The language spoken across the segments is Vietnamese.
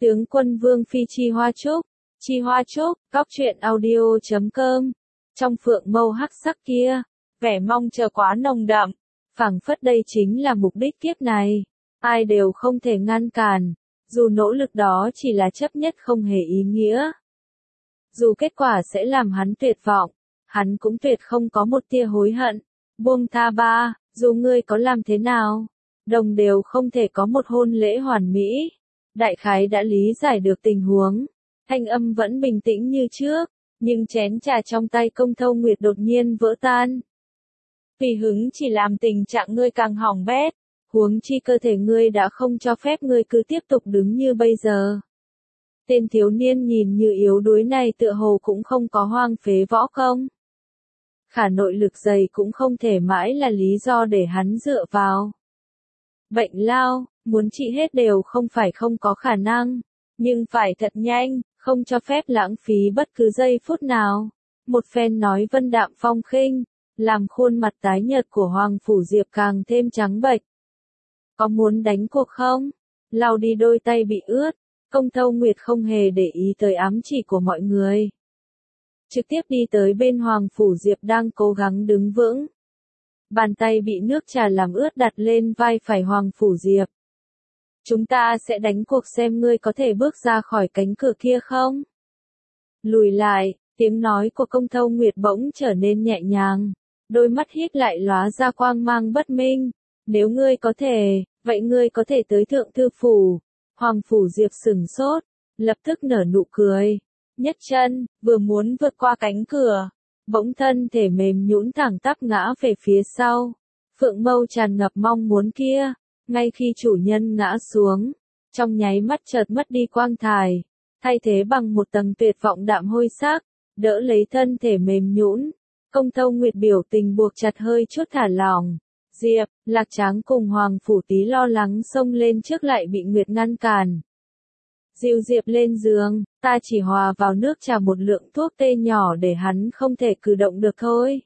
Tướng quân Vương Phi Chi Hoa Trúc, góc truyện audio.com. Trong phượng mâu hắc sắc kia, vẻ mong chờ quá nồng đậm, phảng phất đây chính là mục đích kiếp này, ai đều không thể ngăn cản, dù nỗ lực đó chỉ là chấp nhất không hề ý nghĩa. Dù kết quả sẽ làm hắn tuyệt vọng, hắn cũng tuyệt không có một tia hối hận. Buông tha ba, dù ngươi có làm thế nào, đồng đều không thể có một hôn lễ hoàn mỹ. Đại khái đã lý giải được tình huống, thanh âm vẫn bình tĩnh như trước, nhưng chén trà trong tay Công Thâu Nguyệt đột nhiên vỡ tan. Vì hứng chỉ làm tình trạng ngươi càng hỏng bét, huống chi cơ thể ngươi đã không cho phép ngươi cứ tiếp tục đứng như bây giờ. Tên thiếu niên nhìn như yếu đuối này tựa hồ cũng không có hoang phế võ công. Khả nội lực dày cũng không thể mãi là lý do để hắn dựa vào. Bệnh lao, muốn trị hết đều không phải không có khả năng, nhưng phải thật nhanh, không cho phép lãng phí bất cứ giây phút nào. Một phen nói vân đạm phong khinh, làm khuôn mặt tái nhợt của Hoàng Phủ Diệp càng thêm trắng bệch. Có muốn đánh cuộc không? Lau đi đôi tay bị ướt, Công Thâu Nguyệt không hề để ý tới ám chỉ của mọi người. Trực tiếp đi tới bên Hoàng Phủ Diệp đang cố gắng đứng vững. Bàn tay bị nước trà làm ướt đặt lên vai phải Hoàng Phủ Diệp. Chúng ta sẽ đánh cuộc xem ngươi có thể bước ra khỏi cánh cửa kia không? Lùi lại, tiếng nói của Công Thâu Nguyệt bỗng trở nên nhẹ nhàng. Đôi mắt híp lại lóa ra quang mang bất minh. Nếu ngươi có thể, vậy ngươi có thể tới Thượng Thư Phủ. Hoàng Phủ Diệp sửng sốt, lập tức nở nụ cười. Nhấc chân, vừa muốn vượt qua cánh cửa. Bỗng thân thể mềm nhũn thẳng tắp ngã về phía sau. Phượng mâu tràn ngập mong muốn kia, ngay khi chủ nhân ngã xuống, trong nháy mắt chợt mất đi quang thải, thay thế bằng một tầng tuyệt vọng đạm hôi sắc, đỡ lấy thân thể mềm nhũn. Công Thâu Nguyệt biểu tình buộc chặt hơi chút thả lỏng. Diệp, Lạc Tráng cùng Hoàng Phủ Tí lo lắng xông lên trước lại bị Nguyệt ngăn cản. Dìu Diệp lên giường, ta chỉ hòa vào nước trà một lượng thuốc tê nhỏ để hắn không thể cử động được thôi.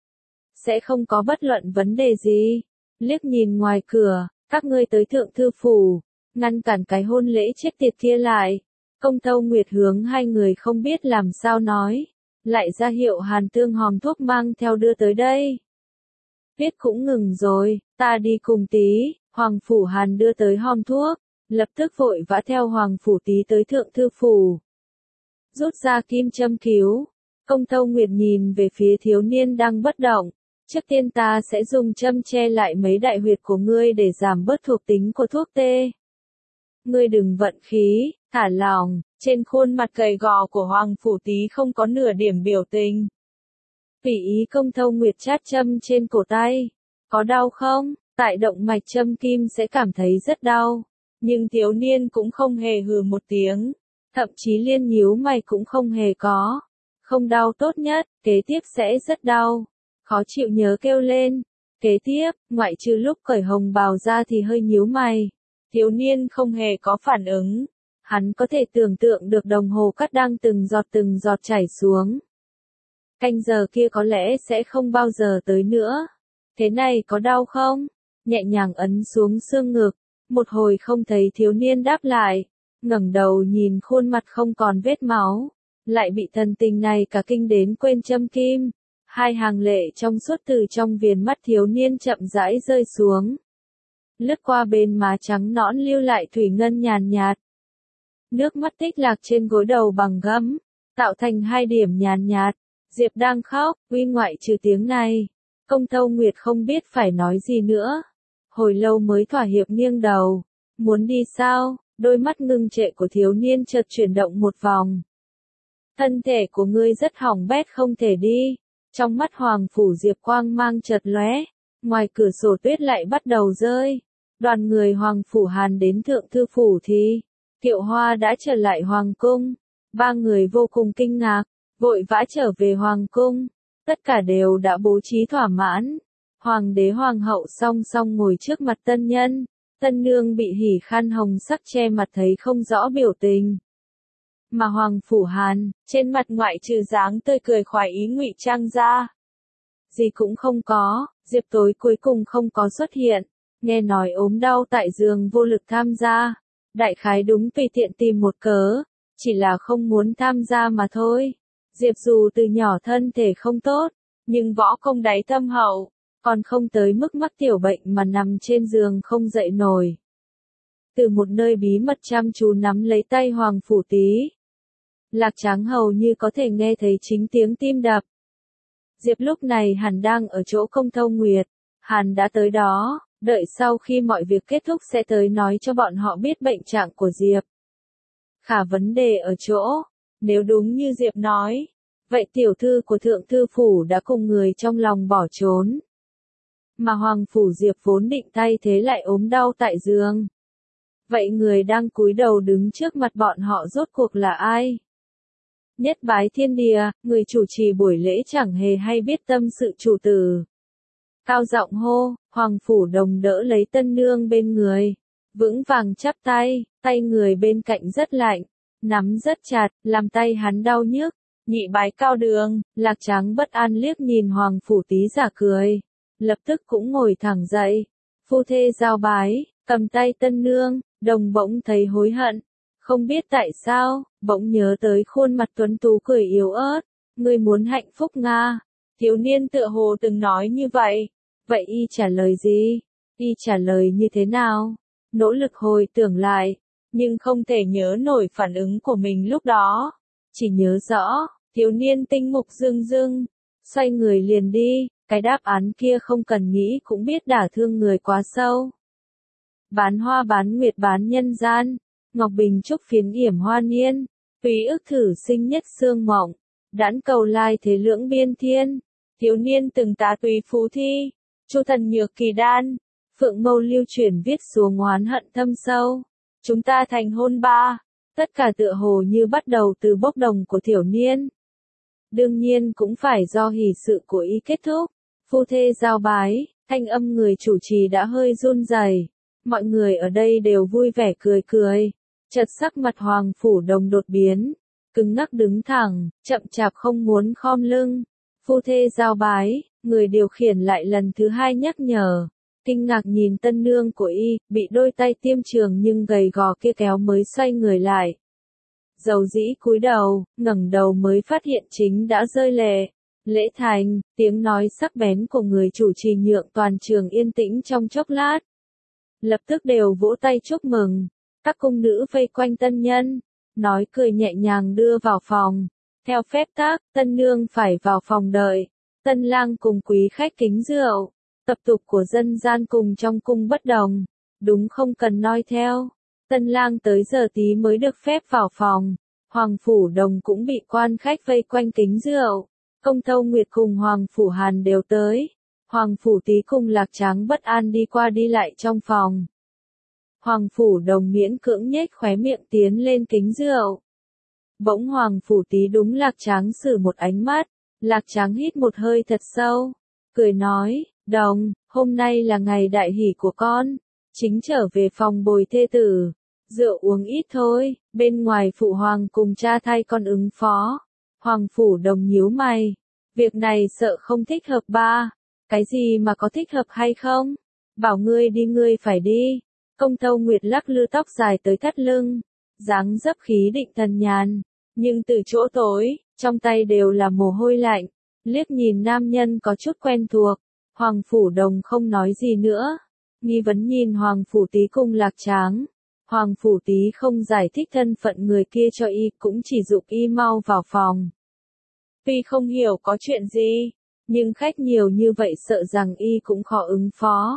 Sẽ không có bất luận vấn đề gì. Liếc nhìn ngoài cửa, các ngươi tới Thượng Thư Phủ, ngăn cản cái hôn lễ chết tiệt kia lại. Công Thâu Nguyệt hướng hai người không biết làm sao nói, lại ra hiệu Hàn Tương hòm thuốc mang theo đưa tới đây. Viết cũng ngừng rồi, ta đi cùng Tí. Hoàng Phủ Hàn đưa tới hòm thuốc, lập tức vội vã theo Hoàng Phủ Tí tới Thượng Thư Phủ. Rút ra kim châm cứu, Công Thâu Nguyệt nhìn về phía thiếu niên đang bất động. Trước tiên ta sẽ dùng châm che lại mấy đại huyệt của ngươi để giảm bớt thuộc tính của thuốc tê. Ngươi đừng vận khí, thả lỏng. Trên khuôn mặt gầy gò của Hoàng Phủ Tí không có nửa điểm biểu tình. Tùy ý Công Thâu Nguyệt chát châm trên cổ tay. Có đau không? Tại động mạch châm kim sẽ cảm thấy rất đau. Nhưng thiếu niên cũng không hề hừ một tiếng. Thậm chí liên nhíu mày cũng không hề có. Không đau tốt nhất, kế tiếp sẽ rất đau. Khó chịu nhớ kêu lên. Kế tiếp, ngoại trừ lúc cởi hồng bào ra thì hơi nhíu mày. Thiếu niên không hề có phản ứng. Hắn có thể tưởng tượng được đồng hồ cát đang từng giọt chảy xuống. Canh giờ kia có lẽ sẽ không bao giờ tới nữa. Thế này có đau không? Nhẹ nhàng ấn xuống xương ngực. Một hồi không thấy thiếu niên đáp lại. Ngẩng đầu nhìn khuôn mặt không còn vết máu. Lại bị thần tình này cả kinh đến quên châm kim. Hai hàng lệ trong suốt từ trong viền mắt thiếu niên chậm rãi rơi xuống. Lướt qua bên má trắng nõn lưu lại thủy ngân nhàn nhạt. Nước mắt tích lạc trên gối đầu bằng gấm, tạo thành hai điểm nhàn nhạt. Diệp đang khóc, uy ngoại trừ tiếng này. Công Thâu Nguyệt không biết phải nói gì nữa. Hồi lâu mới thỏa hiệp nghiêng đầu. Muốn đi sao? Đôi mắt ngưng trệ của thiếu niên chợt chuyển động một vòng. Thân thể của ngươi rất hỏng bét không thể đi. Trong mắt Hoàng Phủ Diệp quang mang chợt lóe. Ngoài cửa sổ tuyết lại bắt đầu rơi. Đoàn người Hoàng Phủ Hàn đến Thượng Thư Phủ thì Tiệu Hoa đã trở lại Hoàng Cung. Ba người vô cùng kinh ngạc, vội vã trở về Hoàng Cung. Tất cả đều đã bố trí thỏa mãn. Hoàng đế Hoàng hậu song song ngồi trước mặt tân nhân. Tân nương bị hỉ khăn hồng sắc che mặt thấy không rõ biểu tình. Mà Hoàng Phủ Hàn, trên mặt ngoại trừ dáng tươi cười khoái ý ngụy trang ra. Gì cũng không có, Diệp tối cuối cùng không có xuất hiện. Nghe nói ốm đau tại giường vô lực tham gia. Đại khái đúng tùy tiện tìm một cớ, chỉ là không muốn tham gia mà thôi. Diệp dù từ nhỏ thân thể không tốt, nhưng võ công đáy thâm hậu, còn không tới mức mắc tiểu bệnh mà nằm trên giường không dậy nổi. Từ một nơi bí mật chăm chú nắm lấy tay Hoàng Phủ Tý. Lạc Tráng hầu như có thể nghe thấy chính tiếng tim đập. Diệp lúc này hẳn đang ở chỗ Công Thâu Nguyệt, hẳn đã tới đó, đợi sau khi mọi việc kết thúc sẽ tới nói cho bọn họ biết bệnh trạng của Diệp. Khả vấn đề ở chỗ, nếu đúng như Diệp nói, vậy tiểu thư của thượng thư phủ đã cùng người trong lòng bỏ trốn. Mà Hoàng Phủ Diệp vốn định thay thế lại ốm đau tại giường. Vậy người đang cúi đầu đứng trước mặt bọn họ rốt cuộc là ai? Nhất Bái Thiên Địa, người chủ trì buổi lễ chẳng hề hay biết tâm sự chủ tử. Cao giọng hô, Hoàng Phủ Đồng đỡ lấy tân nương bên người. Vững vàng chắp tay, tay người bên cạnh rất lạnh, nắm rất chặt, làm tay hắn đau nhức. Nhị bái Cao Đường, Lạc Tráng bất an liếc nhìn Hoàng Phủ Tý giả cười. Lập tức cũng ngồi thẳng dậy. Phu thê giao bái, cầm tay tân nương, Đồng bỗng thấy hối hận. Không biết tại sao, bỗng nhớ tới khuôn mặt tuấn tú cười yếu ớt. Ngươi muốn hạnh phúc Nga. Thiếu niên tựa hồ từng nói như vậy. Vậy y trả lời gì? Y trả lời như thế nào? Nỗ lực hồi tưởng lại, nhưng không thể nhớ nổi phản ứng của mình lúc đó. Chỉ nhớ rõ, thiếu niên tinh mục rưng rưng, xoay người liền đi, cái đáp án kia không cần nghĩ cũng biết đả thương người quá sâu. Bán hoa bán nguyệt bán nhân gian, ngọc bình trúc phiến yểm hoa niên, tùy ức thử sinh nhất xương mộng, đãn cầu lai thế lưỡng biên thiên, thiếu niên từng tá tùy phú thi, chu thần nhược kỳ đan, phượng mâu lưu chuyển viết xuống oán hận thâm sâu, chúng ta thành hôn ba, tất cả tựa hồ như bắt đầu từ bốc đồng của thiểu niên. Đương nhiên cũng phải do hỷ sự của y kết thúc, phu thê giao bái, thanh âm người chủ trì đã hơi run rẩy. Mọi người ở đây đều vui vẻ cười cười, chợt sắc mặt Hoàng Phủ Đồng đột biến, cứng ngắc đứng thẳng, chậm chạp không muốn khom lưng. Phu thê giao bái, người điều khiển lại lần thứ hai nhắc nhở, kinh ngạc nhìn tân nương của y, bị đôi tay tiêm trường nhưng gầy gò kia kéo mới xoay người lại. Dầu dĩ cúi đầu, ngẩng đầu mới phát hiện chính đã rơi lệ. Lễ thành, tiếng nói sắc bén của người chủ trì nhượng toàn trường yên tĩnh trong chốc lát. Lập tức đều vỗ tay chúc mừng, các cung nữ vây quanh tân nhân, nói cười nhẹ nhàng đưa vào phòng. Theo phép tắc, tân nương phải vào phòng đợi, tân lang cùng quý khách kính rượu, tập tục của dân gian cùng trong cung bất đồng, đúng không cần noi theo. Tân lang tới giờ tí mới được phép vào phòng, Hoàng Phủ Đồng cũng bị quan khách vây quanh kính rượu, Công Thâu Nguyệt cùng Hoàng Phủ Hàn đều tới. Hoàng Phủ Tý cùng Lạc Tráng bất an đi qua đi lại trong phòng. Hoàng Phủ Đồng miễn cưỡng nhếch khóe miệng tiến lên kính rượu. Bỗng Hoàng Phủ Tý đúng Lạc Tráng sử một ánh mắt, Lạc Tráng hít một hơi thật sâu, cười nói, Đồng, hôm nay là ngày đại hỷ của con, chính trở về phòng bồi thê tử, rượu uống ít thôi, bên ngoài phụ hoàng cùng cha thay con ứng phó. Hoàng Phủ Đồng nhíu mày, việc này sợ không thích hợp ba. Cái gì mà có thích hợp hay không? Bảo ngươi đi ngươi phải đi. Công Thâu Nguyệt lắc lư tóc dài tới thắt lưng, dáng dấp khí định thần nhàn, nhưng từ chỗ tối, trong tay đều là mồ hôi lạnh, liếc nhìn nam nhân có chút quen thuộc. Hoàng Phủ Đồng không nói gì nữa, nghi vấn nhìn Hoàng Phủ Tý cùng Lạc Tráng. Hoàng Phủ Tý không giải thích thân phận người kia cho y, cũng chỉ giục y mau vào phòng. Tuy không hiểu có chuyện gì, nhưng khách nhiều như vậy sợ rằng y cũng khó ứng phó.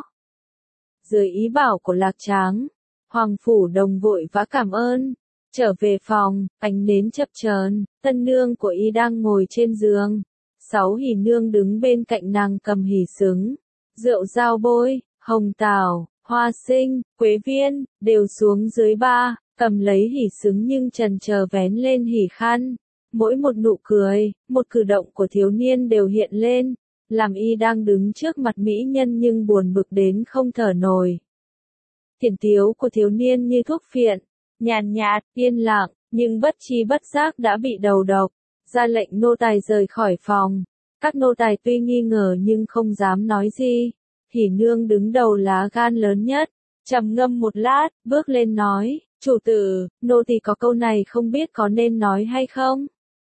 Dưới ý bảo của Lạc Tráng, Hoàng Phủ Đồng vội vã cảm ơn. Trở về phòng, ánh nến chập chờn, tân nương của y đang ngồi trên giường. 6 hỷ nương đứng bên cạnh nàng cầm hỷ xứng, rượu dao bôi, hồng tảo, hoa sinh, quế viên, đều xuống dưới ba, cầm lấy hỷ xứng nhưng chần chờ vén lên hỷ khăn. Mỗi một nụ cười, một cử động của thiếu niên đều hiện lên, làm y đang đứng trước mặt mỹ nhân nhưng buồn bực đến không thở nổi. Thiển tiếu của thiếu niên như thuốc phiện, nhàn nhạt, yên lặng, nhưng bất tri bất giác đã bị đầu độc, ra lệnh nô tài rời khỏi phòng. Các nô tài tuy nghi ngờ nhưng không dám nói gì. Hỷ nương đứng đầu lá gan lớn nhất, trầm ngâm một lát, bước lên nói, Chủ tử, nô tỳ có câu này không biết có nên nói hay không?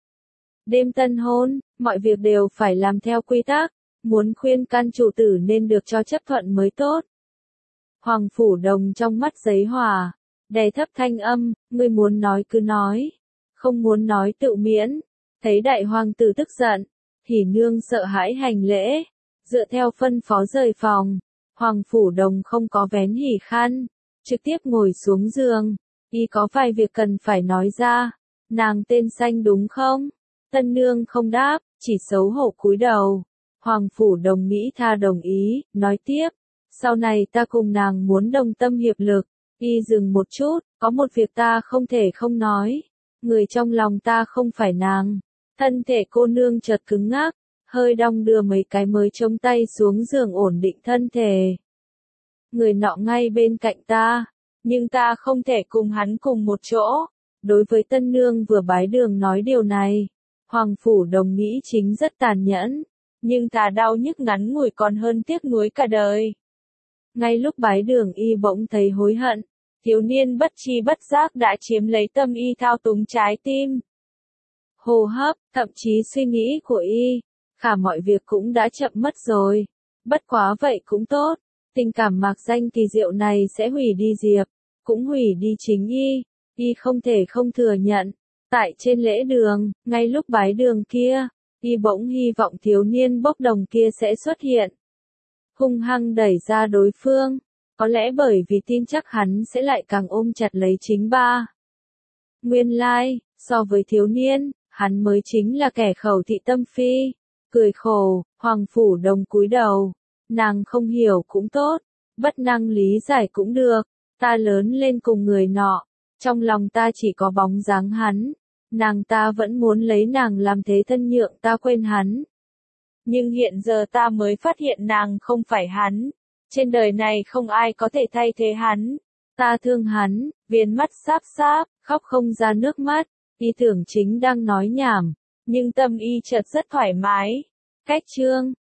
Đêm tân hôn, mọi việc đều phải làm theo quy tắc, muốn khuyên can chủ tử nên được cho chấp thuận mới tốt. Hoàng Phủ Đồng trong mắt giấy hỏa, đè thấp thanh âm, ngươi muốn nói cứ nói, không muốn nói tự miễn. Thấy đại hoàng tử tức giận, Hỉ Nương sợ hãi hành lễ, dựa theo phân phó rời phòng. Hoàng Phủ Đồng không có vén hỉ khăn, trực tiếp ngồi xuống giường. Y có vài việc cần phải nói ra. Nàng tên xanh đúng không? Tân nương không đáp, chỉ xấu hổ cúi đầu. Hoàng Phủ Đồng Mỹ tha đồng ý, nói tiếp. Sau này ta cùng nàng muốn đồng tâm hiệp lực. Y dừng một chút, có một việc ta không thể không nói. Người trong lòng ta không phải nàng. Thân thể cô nương chợt cứng ngắc, hơi đong đưa mấy cái mới chống tay xuống giường ổn định thân thể. Người nọ ngay bên cạnh ta, nhưng ta không thể cùng hắn cùng một chỗ. Đối với tân nương vừa bái đường nói điều này, Hoàng Phủ Đồng nghĩ chính rất tàn nhẫn, nhưng thà đau nhức ngắn ngủi còn hơn tiếc nuối cả đời. Ngay lúc bái đường y bỗng thấy hối hận, thiếu niên bất tri bất giác đã chiếm lấy tâm y thao túng trái tim. Hô hấp, thậm chí suy nghĩ của y, cả mọi việc cũng đã chậm mất rồi. Bất quá vậy cũng tốt, tình cảm mạc danh kỳ diệu này sẽ hủy đi Diệp, cũng hủy đi chính y không thể không thừa nhận. Tại trên lễ đường, ngay lúc bái đường kia, y bỗng hy vọng thiếu niên bốc đồng kia sẽ xuất hiện. Hung hăng đẩy ra đối phương, có lẽ bởi vì tin chắc hắn sẽ lại càng ôm chặt lấy chính ba. Nguyên lai, so với thiếu niên, hắn mới chính là kẻ khẩu thị tâm phi. Cười khổ, Hoàng Phủ Đồng cúi đầu. Nàng không hiểu cũng tốt, bất năng lý giải cũng được. Ta lớn lên cùng người nọ, trong lòng ta chỉ có bóng dáng hắn. Nàng ta vẫn muốn lấy nàng làm thế thân nhượng ta quên hắn. Nhưng hiện giờ ta mới phát hiện nàng không phải hắn. Trên đời này không ai có thể thay thế hắn. Ta thương hắn, viền mắt sáp sáp, khóc không ra nước mắt. Y tưởng chính đang nói nhảm, nhưng tâm y chợt rất thoải mái. Cách chương